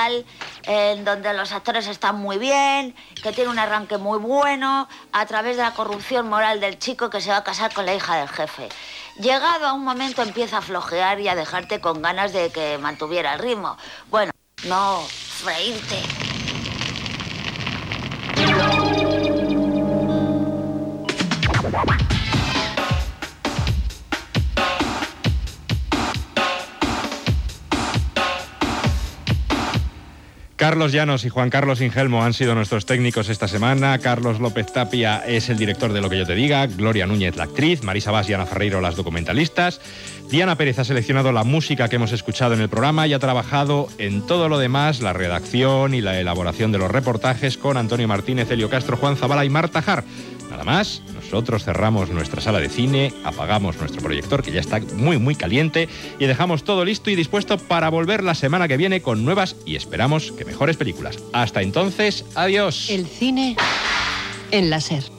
musical en donde los actores están muy bien, que tiene un arranque muy bueno, a través de la corrupción moral del chico que se va a casar con la hija del jefe. Llegado a un momento empieza a flojear y a dejarte con ganas de que mantuviera el ritmo. Bueno, no reírte. Carlos Llanos y Juan Carlos Ingelmo han sido nuestros técnicos esta semana. Carlos López Tapia es el director de Lo que yo te diga, Gloria Núñez la actriz, Marisa Bas y Ana Ferreiro las documentalistas. Diana Pérez ha seleccionado la música que hemos escuchado en el programa y ha trabajado en todo lo demás, la redacción y la elaboración de los reportajes con Antonio Martínez, Elio Castro, Juan Zabala y Marta Jar. Nada más, nosotros cerramos nuestra sala de cine, apagamos nuestro proyector que ya está muy caliente y dejamos todo listo y dispuesto para volver la semana que viene con nuevas y esperamos que mejores películas. Hasta entonces, adiós. El cine en la SER.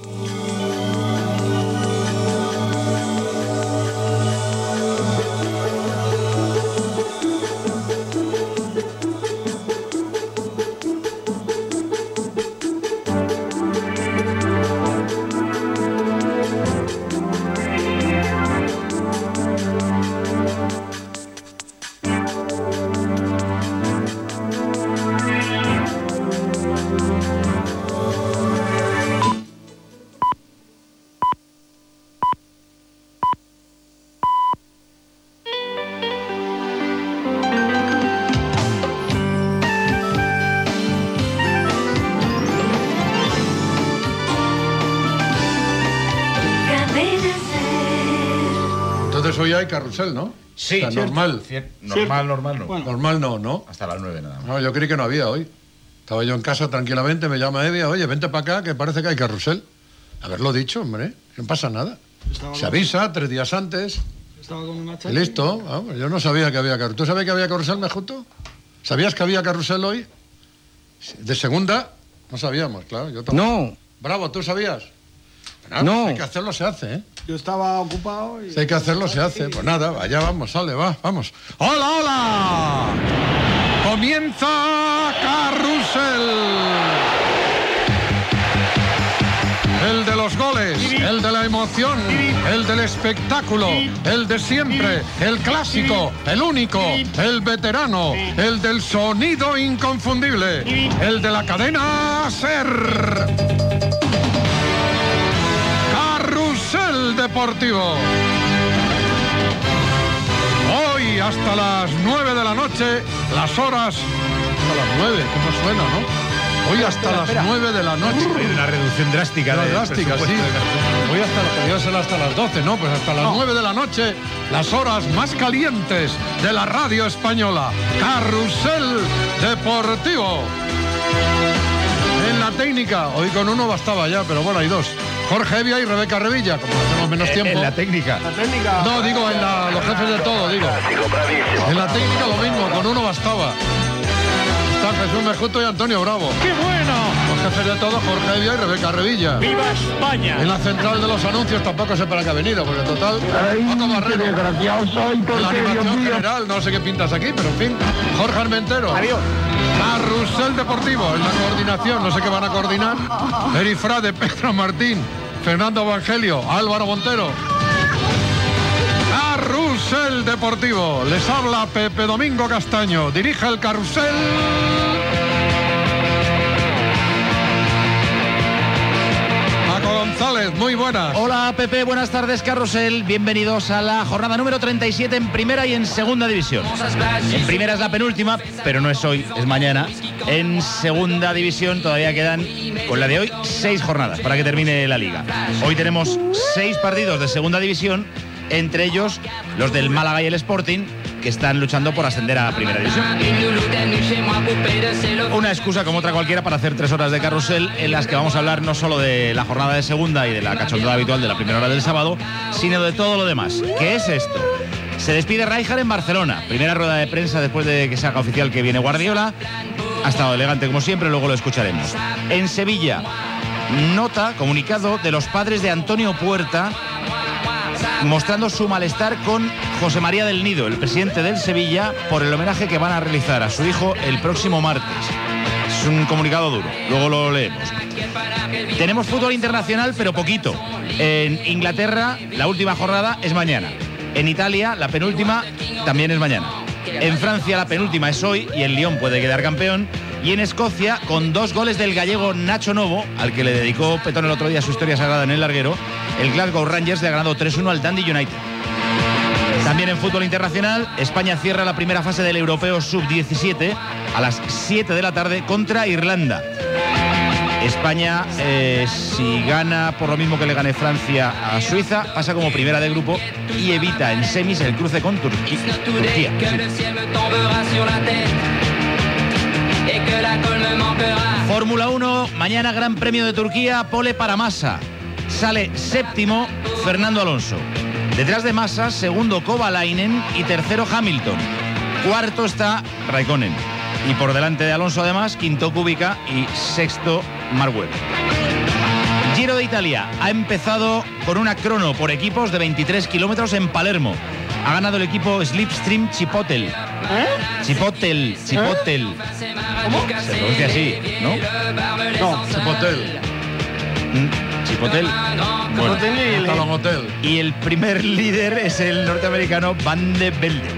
Hoy hay carrusel, ¿no? Sí, o sea, normal. Normal no. Bueno. Normal no. Hasta las 9 nada más. No, yo creí que no había hoy. Estaba yo en casa tranquilamente, me llama Evia, oye, vente para acá, que parece que hay carrusel. Haberlo dicho, hombre, no pasa nada. Se avisa 3 días antes. Estaba con una y listo. Vamos, yo no sabía que había carrusel. ¿Tú sabías que había carrusel, Mejuto? ¿Sabías que había carrusel hoy? De segunda, no sabíamos, claro. Yo no. Bravo, ¿tú sabías? Nada, no. Hay que hacerlo, se hace, ¿eh? Yo estaba ocupado y... Si hay que hacerlo, se hace. Pues nada, allá vamos, sale, vamos. ¡Hola, hola! ¡Comienza Carrusel! El de los goles, el de la emoción, el del espectáculo, el de siempre, el clásico, el único, el veterano, el del sonido inconfundible, el de la cadena SER. Carrusel Deportivo. Hoy hasta las 9 de la noche, las horas... A las 9, ¿cómo suena, no? Hoy hasta las 9 de la noche. Hay una reducción drástica. Drástica, sí. Hoy podría ser hasta las 12, ¿no? Pues hasta las 9 de la noche, las horas más calientes de la radio española. Carrusel Deportivo. En la técnica, hoy con uno bastaba ya, pero bueno, hay 2. Jorge Evia y Rebeca Revilla, como hacemos menos tiempo. En la técnica. No, digo en los jefes de todo, digo. En la técnica lo mismo, con uno bastaba. Está Jesús Mejuto y Antonio Bravo. ¡Qué bueno! Los jefes de todo, Jorge Evia y Rebeca Revilla. ¡Viva España! En la central de los anuncios tampoco sé para qué ha venido, porque total, Paco Barrero. En la animación general, no sé qué pintas aquí, pero en fin. Jorge Armentero. Adiós. Carrusel Deportivo, en la coordinación, no sé qué van a coordinar. Eri Frade, Pedro Martín, Fernando Evangelio, Álvaro Montero. Carrusel Deportivo. Les habla Pepe Domingo Castaño. Dirige el carrusel. Paco González, muy buenas. Hola Pepe, buenas tardes Carrusel. Bienvenidos a la jornada número 37 en primera y en segunda división. En primera es la penúltima, pero no es hoy, es mañana. En segunda división todavía quedan, con la de hoy, 6 jornadas para que termine la liga. Hoy tenemos 6 partidos de segunda división, entre ellos los del Málaga y el Sporting, que están luchando por ascender a la primera división. Una excusa como otra cualquiera para hacer 3 horas de carrusel en las que vamos a hablar no solo de la jornada de segunda y de la cachondada habitual de la primera hora del sábado, sino de todo lo demás. ¿Qué es esto? Se despide Rijkaard en Barcelona. Primera rueda de prensa después de que se haga oficial que viene Guardiola. Ha estado elegante como siempre, luego lo escucharemos. En Sevilla, nota, comunicado de los padres de Antonio Puerta, mostrando su malestar con José María del Nido, el presidente del Sevilla, por el homenaje que van a realizar a su hijo el próximo martes. Es un comunicado duro, luego lo leemos. Tenemos fútbol internacional, pero poquito. En Inglaterra, la última jornada es mañana. En Italia, la penúltima también es mañana. En Francia, la penúltima es hoy y el Lyon puede quedar campeón. Y en Escocia, con 2 goles del gallego Nacho Novo, al que le dedicó Petón el otro día su historia sagrada en el larguero, el Glasgow Rangers le ha ganado 3-1 al Dundee United. También en fútbol internacional, España cierra la primera fase del Europeo Sub-17 a las 7 de la tarde contra Irlanda. España, si gana por lo mismo que le gane Francia a Suiza, pasa como primera de grupo y evita en semis el cruce con Turquía. Fórmula 1, mañana Gran Premio de Turquía, pole para Massa. Sale séptimo Fernando Alonso. Detrás de Massa, segundo Kovalainen y tercero Hamilton. Cuarto está Raikkonen. Y por delante de Alonso, además, quinto Kubica y sexto Mark Webber. Giro de Italia ha empezado con una crono por equipos de 23 kilómetros en Palermo. Ha ganado el equipo Slipstream Chipotle. Chipotle. ¿Cómo? Se pronuncia así, ¿no? No, Chipotle. Chipotle. Bueno. Talón Hotel. Y el primer líder es el norteamericano Van de Velde.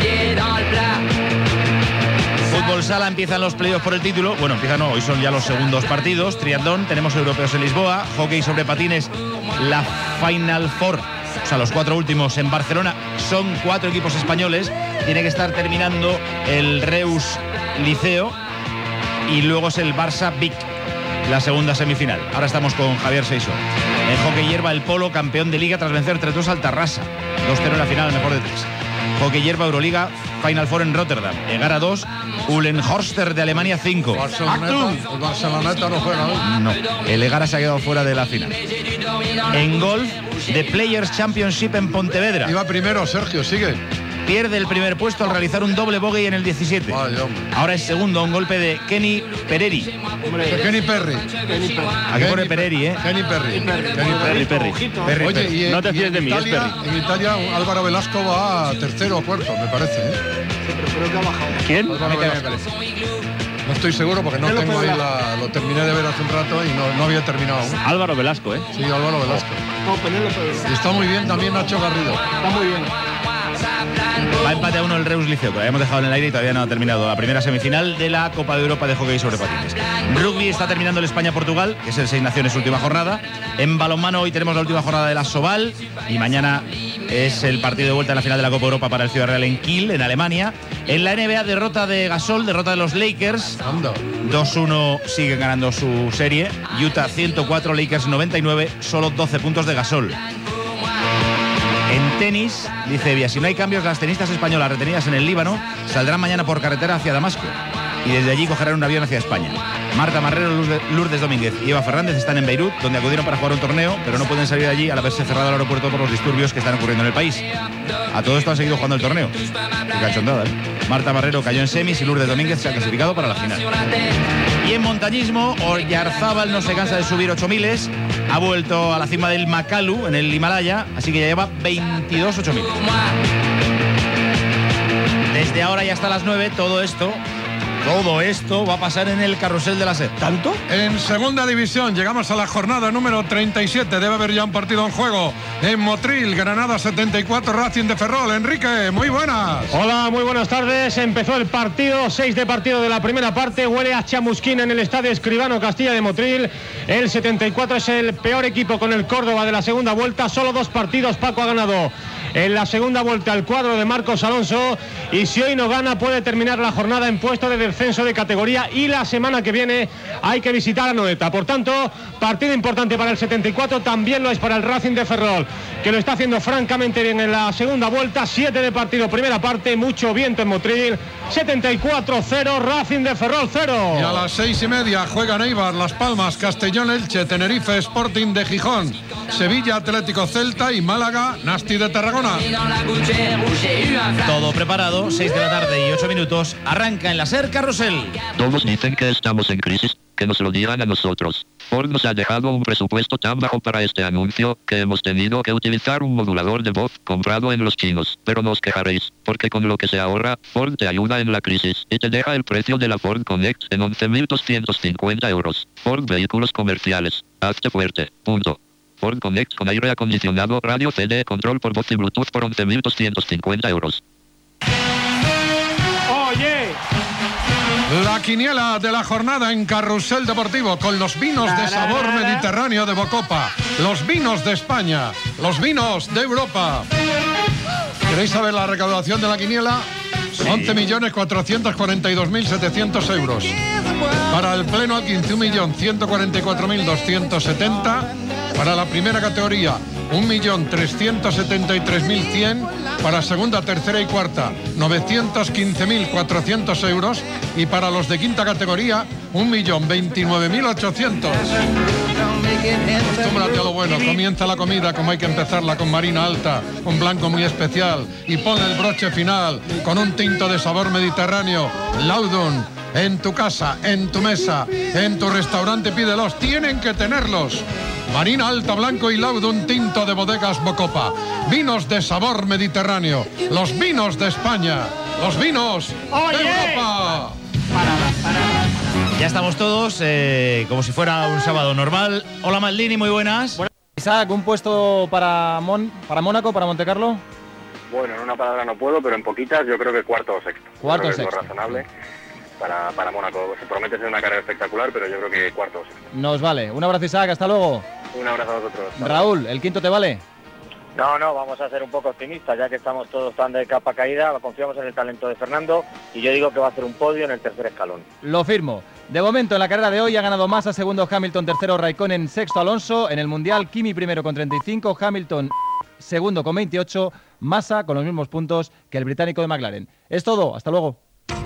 Fútbol sala, empiezan los playoffs por el título. Bueno, hoy son ya los segundos partidos. Triatlón, tenemos europeos en Lisboa. Hockey sobre patines, la Final Four, o sea, los 4 últimos en Barcelona. Son 4 equipos españoles. Tiene que estar terminando el Reus Liceo y luego es el Barça Vic, la segunda semifinal. Ahora estamos con Javier Seiso. En hockey hierba, el Polo, campeón de liga tras vencer 3-2 al Tarrasa. 2-0 en la final, mejor de 3. Hockey hierba, Euroliga, Final Four en Rotterdam. Egara 2, Uhlenhorster de Alemania 5. El Barceloneta no juega, ¿no? No, el Egara se ha quedado fuera de la final. En golf, The Players Championship en Pontevedra. Iba primero, Sergio, sigue. Pierde el primer puesto al realizar un doble bogey en el 17. Vaya, hombre. Ahora es segundo, un golpe de Kenny Pereri. De Kenny Perry. Aquí pone Pereri, ¿eh? Kenny Perry. Perry. Oye, y No te fíes de mí, es Italia, Perry. en Italia Álvaro Velasco va a tercero o cuarto, me parece, ¿eh? Creo que ha bajado. ¿Quién? Álvaro Velasco. No estoy seguro porque no ¿Qué lo tengo ahí puede lo terminé de ver hace un rato y no había terminado aún. Álvaro Velasco, ¿eh? Sí, Álvaro Velasco. No, Penélope. Y está muy bien también Nacho Garrido. Está muy bien. Va empate a 1 el Reus Liceo, que lo habíamos dejado en el aire y todavía no ha terminado la primera semifinal de la Copa de Europa de Hockey sobre patines. Rugby está terminando el España-Portugal, que es el 6 Naciones última jornada. En balonmano hoy tenemos la última jornada de la Soval y mañana es el partido de vuelta en la final de la Copa Europa para el Ciudad Real en Kiel, en Alemania. En la NBA, derrota de Gasol, derrota de los Lakers. Anda. 2-1 siguen ganando su serie. Utah 104, Lakers 99, solo 12 puntos de Gasol. En tenis, dice Evia, si no hay cambios, las tenistas españolas retenidas en el Líbano saldrán mañana por carretera hacia Damasco y desde allí cogerán un avión hacia España. Marta Marrero, Lourdes Domínguez y Eva Fernández están en Beirut, donde acudieron para jugar un torneo, pero no pueden salir de allí al haberse cerrado el aeropuerto por los disturbios que están ocurriendo en el país. A todo esto han seguido jugando el torneo. Qué cachondada, ¿eh? Marta Marrero cayó en semis y Lourdes Domínguez se ha clasificado para la final. Y en montañismo, Oyarzábal no se cansa de subir 8000, ha vuelto a la cima del Makalu en el Himalaya, así que ya lleva 22 8000. Desde ahora y hasta las 9, todo esto va a pasar en el carrusel de la SER. ¿Tanto? En segunda división llegamos a la jornada número 37. Debe haber ya un partido en juego. En Motril, Granada 74, Racing de Ferrol. Enrique, muy buenas. Hola, muy buenas tardes. Empezó el partido, 6 de partido de la primera parte. Huele a chamusquín en el estadio Escribano Castilla de Motril. El 74 es el peor equipo con el Córdoba de la segunda vuelta. Solo 2 partidos Paco ha ganado en la segunda vuelta al cuadro de Marcos Alonso. Y si hoy no gana, puede terminar la jornada en puesto de descenso de categoría. Y la semana que viene hay que visitar a Noeta. Por tanto, partido importante para el 74. También lo es para el Racing de Ferrol, que lo está haciendo francamente bien en la segunda vuelta. 7 de partido, primera parte, mucho viento en Motril. 74-0, Racing de Ferrol 0. Y a las 6:30 juegan Eibar, Las Palmas, Castellón, Elche, Tenerife, Sporting de Gijón, Sevilla, Atlético Celta y Málaga, Nasti de Tarragona. Todo preparado, 6 de la tarde y 8 minutos. Arranca en la SER Carrusel. Todos dicen que estamos en crisis. que nos lo digan a nosotros. Ford nos ha dejado un presupuesto tan bajo para este anuncio que hemos tenido que utilizar un modulador de voz comprado en los chinos. Pero no os quejaréis, porque con lo que se ahorra, Ford te ayuda en la crisis y te deja el precio de la Ford Connect en 11.250 euros. Ford Vehículos Comerciales. Hazte fuerte. Punto. Ford Connect con aire acondicionado, radio CD, control por voz y Bluetooth por 11.250 euros. ¡Oye! La quiniela de la jornada en Carrusel Deportivo con los vinos de sabor mediterráneo de Bocopa, los vinos de España, los vinos de Europa. ¿Queréis saber la recaudación de la quiniela? Sí. 11.442.700 euros. Para el pleno al 15.144.270. Para la primera categoría, 1.373.100. Para segunda, tercera y cuarta, 915.400 euros. Y para los de quinta categoría, 1.029.800. Acostúmbrate a lo bueno. Comienza la comida como hay que empezarla, con Marina Alta, un blanco muy especial. Y ponle el broche final con un tinto de sabor mediterráneo, Laudun. En tu casa, en tu mesa, en tu restaurante, pídelos. Tienen que tenerlos. Marina Alta, blanco y Laudun tinto de Bodegas Bocopa. Vinos de sabor mediterráneo. Los vinos de España. Los vinos de Europa. Ya estamos todos, como si fuera un sábado normal. Hola Maldini, muy buenas. Isaac, ¿un puesto para Mónaco, para Montecarlo? Bueno, en una palabra no puedo, pero en poquitas yo creo que cuarto o sexto. Cuarto o sexto. Es lo razonable para Mónaco. Se promete ser una carrera espectacular, pero yo creo que cuarto o sexto. Nos vale. Un abrazo, Isaac, hasta luego. Un abrazo a vosotros. Raúl, ¿el quinto te vale? No, vamos a ser un poco optimistas, ya que estamos todos tan de capa caída, confiamos en el talento de Fernando y yo digo que va a hacer un podio en el tercer escalón. Lo firmo. De momento, en la carrera de hoy ha ganado Massa, segundo Hamilton, tercero Raikkonen, sexto Alonso. En el Mundial, Kimi primero con 35, Hamilton segundo con 28, Massa con los mismos puntos que el británico de McLaren. Es todo, hasta luego.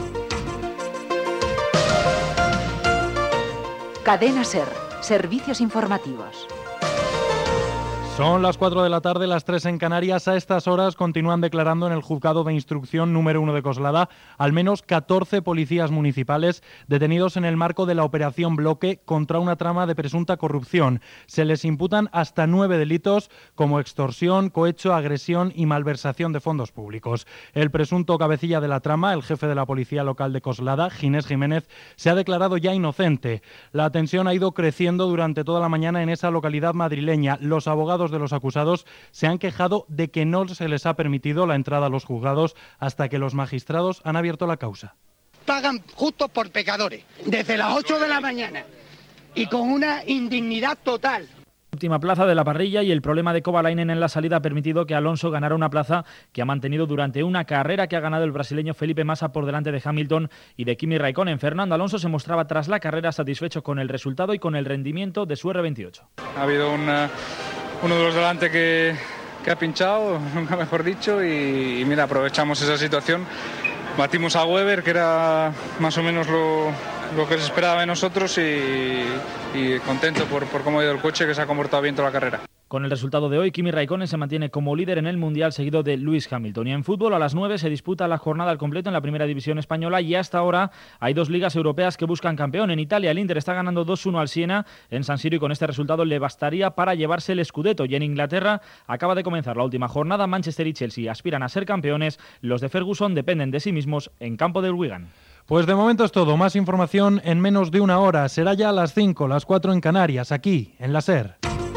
Cadena SER, servicios informativos. Son las 4 de la tarde, las 3 en Canarias. A estas horas continúan declarando en el juzgado de instrucción número 1 de Coslada al menos 14 policías municipales detenidos en el marco de la operación Bloque contra una trama de presunta corrupción. Se les imputan hasta 9 delitos como extorsión, cohecho, agresión y malversación de fondos públicos. El presunto cabecilla de la trama, el jefe de la policía local de Coslada, Ginés Jiménez, se ha declarado ya inocente. La tensión ha ido creciendo durante toda la mañana en esa localidad madrileña. Los abogados de los acusados se han quejado de que no se les ha permitido la entrada a los juzgados hasta que los magistrados han abierto la causa. Pagan justos por pecadores, desde las 8 de la mañana y con una indignidad total. Última plaza de la parrilla y el problema de Kovalainen en la salida ha permitido que Alonso ganara una plaza que ha mantenido durante una carrera que ha ganado el brasileño Felipe Massa por delante de Hamilton y de Kimi Raikkonen. Fernando Alonso se mostraba tras la carrera satisfecho con el resultado y con el rendimiento de su R28. Ha habido uno de los delante que ha pinchado, nunca mejor dicho, y mira, aprovechamos esa situación. Batimos a Weber, que era más o menos lo que se esperaba de nosotros, y contento por cómo ha ido el coche, que se ha comportado bien toda la carrera. Con el resultado de hoy, Kimi Raikkonen se mantiene como líder en el Mundial, seguido de Lewis Hamilton. Y en fútbol, a las 9 se disputa la jornada al completo en la primera división española y hasta ahora hay dos ligas europeas que buscan campeón. En Italia, el Inter está ganando 2-1 al Siena en San Siro y con este resultado le bastaría para llevarse el Scudetto. Y en Inglaterra acaba de comenzar la última jornada. Manchester y Chelsea aspiran a ser campeones. Los de Ferguson dependen de sí mismos en campo del Wigan. Pues de momento es todo. Más información en menos de una hora. Será ya a las 5, las 4 en Canarias, aquí en la SER.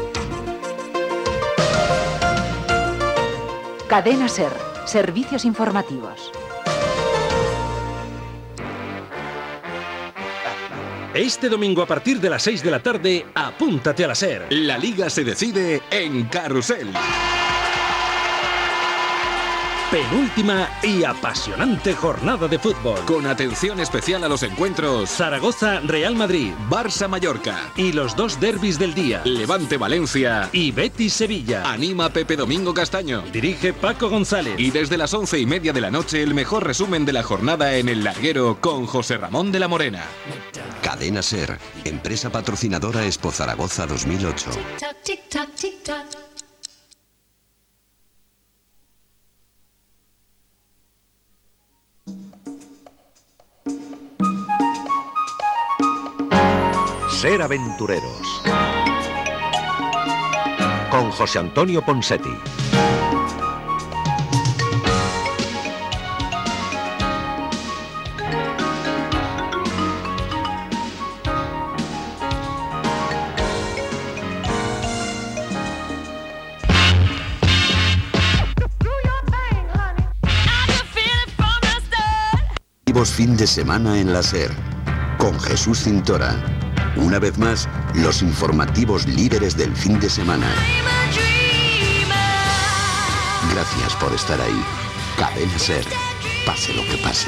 Cadena SER, servicios informativos. Este domingo a partir de las 6 de la tarde, apúntate a la SER. La Liga se decide en Carrusel. Penúltima y apasionante jornada de fútbol. Con atención especial a los encuentros Zaragoza-Real Madrid, Barça-Mallorca y los dos derbis del día, Levante-Valencia y Betis-Sevilla. Anima Pepe Domingo Castaño. Dirige Paco González. Y desde las 11:30 de la noche, el mejor resumen de la jornada en El Larguero con José Ramón de la Morena. Cadena SER, empresa patrocinadora Expo Zaragoza 2008. Ser aventureros. Con José Antonio Ponsetti. Fin de semana en la SER, con Jesús Cintora. Una vez más, los informativos líderes del fin de semana. Gracias por estar ahí. Cadena SER, pase lo que pase.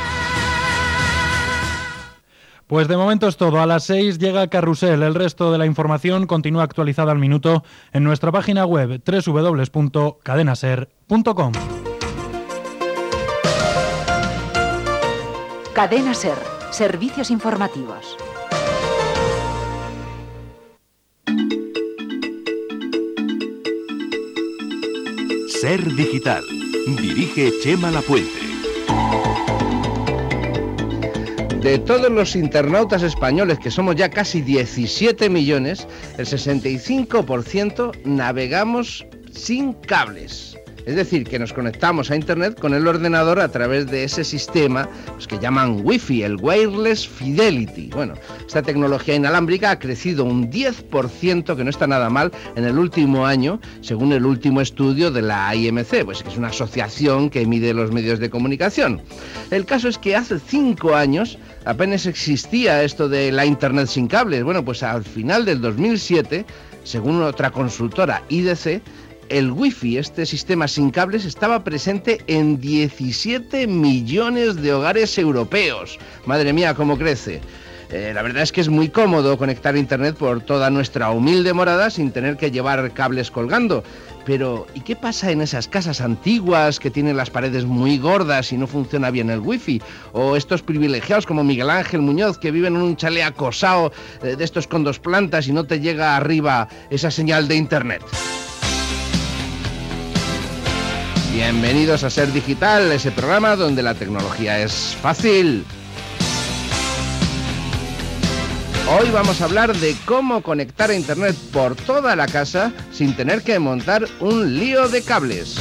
Pues de momento es todo. A las 6 llega Carrusel. El resto de la información continúa actualizada al minuto en nuestra página web www.cadenaser.com. Cadena SER, servicios informativos. Ser Digital. Dirige Chema Lapuente. De todos los internautas españoles, que somos ya casi 17 millones, el 65% navegamos sin cables. Es decir, que nos conectamos a Internet con el ordenador a través de ese sistema que llaman Wi-Fi, el Wireless Fidelity. Bueno, esta tecnología inalámbrica ha crecido un 10%, que no está nada mal, en el último año, según el último estudio de la IMC, pues que es una asociación que mide los medios de comunicación. El caso es que hace 5 años apenas existía esto de la Internet sin cables. Bueno, pues al final del 2007, según otra consultora, IDC, el Wi-Fi, este sistema sin cables, estaba presente en 17 millones de hogares europeos. Madre mía, cómo crece. La verdad es que es muy cómodo conectar a Internet por toda nuestra humilde morada sin tener que llevar cables colgando. Pero, ¿y qué pasa en esas casas antiguas que tienen las paredes muy gordas y no funciona bien el Wi-Fi? O estos privilegiados como Miguel Ángel Muñoz, que viven en un chalet acosado de estos con 2 plantas y no te llega arriba esa señal de Internet. Bienvenidos a Ser Digital, ese programa donde la tecnología es fácil. Hoy vamos a hablar de cómo conectar a Internet por toda la casa sin tener que montar un lío de cables.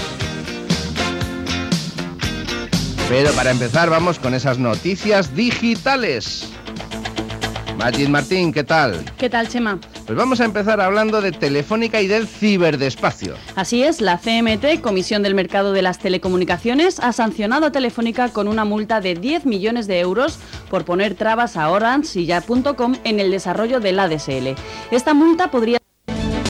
Pero para empezar vamos con esas noticias digitales. Magid Martín, ¿qué tal? ¿Qué tal, Chema? Pues vamos a empezar hablando de Telefónica y del ciberdespacio. Así es, la CMT, Comisión del Mercado de las Telecomunicaciones, ha sancionado a Telefónica con una multa de 10 millones de euros por poner trabas a Orange y Ya.com en el desarrollo del ADSL. Esta multa podría